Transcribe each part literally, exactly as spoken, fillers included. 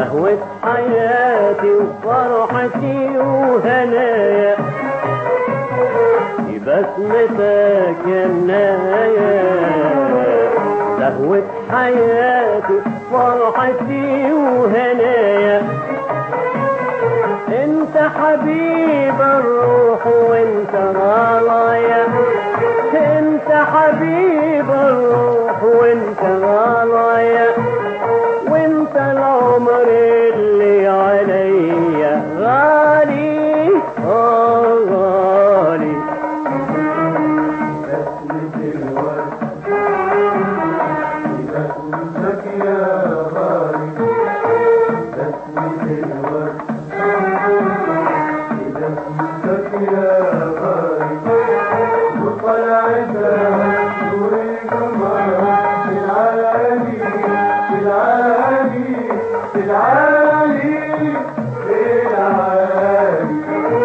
زهوة حياتي وفرحتي وهنايا بسمتك يا النايا. زهوة حياتي فرحتي وهنايا انت حبيب الروح وانت غلايا. انت حبيب الروح وانت غلايا وانت العمر اللي عليا غالي آه غالي. بسمة الورد بسمتك يا غالي. بسمة الورد بسمتك يا غالي. وطلعتها نور القمر في العالي في العالي في العالي في العالي.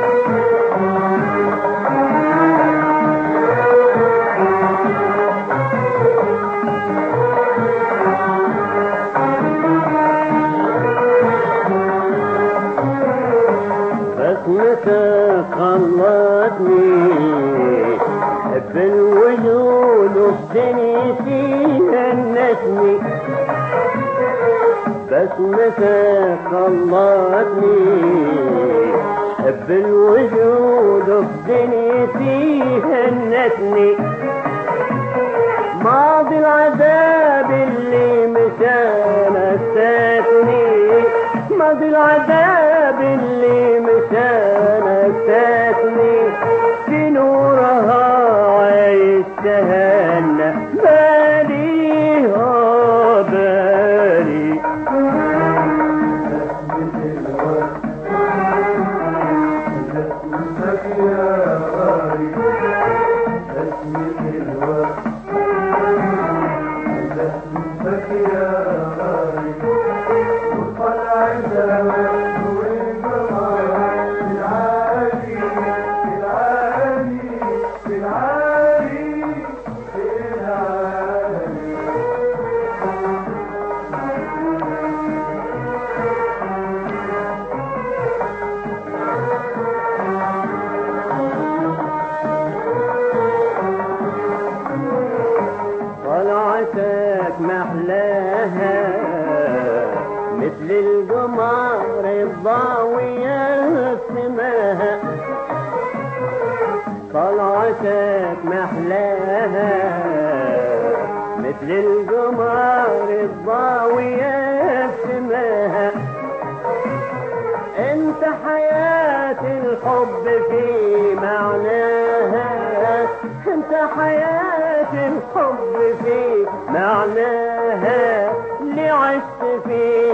بسمتك خلتني حب الوجود وبدنيتي هنتني. بسمتك خلتني حب الوجود وبدنيتي هنتني. ماضي العذاب اللي مشان فاتني. ماضي العذاب اللي مشان فاتني في نورها عايش تهنى بالي اه بالي. بسمة الورد بسمتك يا غالي. بسمة الورد بسمتك يا غالي. وطلعتها نور القمر في العالي في العالي في العالي في العالي. طلعتك محلاها مثل القمر الضاوية سماها. طلعتك محلاها مثل القمر الضاوية سماها. انت حياة الحب في معناها. انت حياة الحب في معناها اللي عشت فيه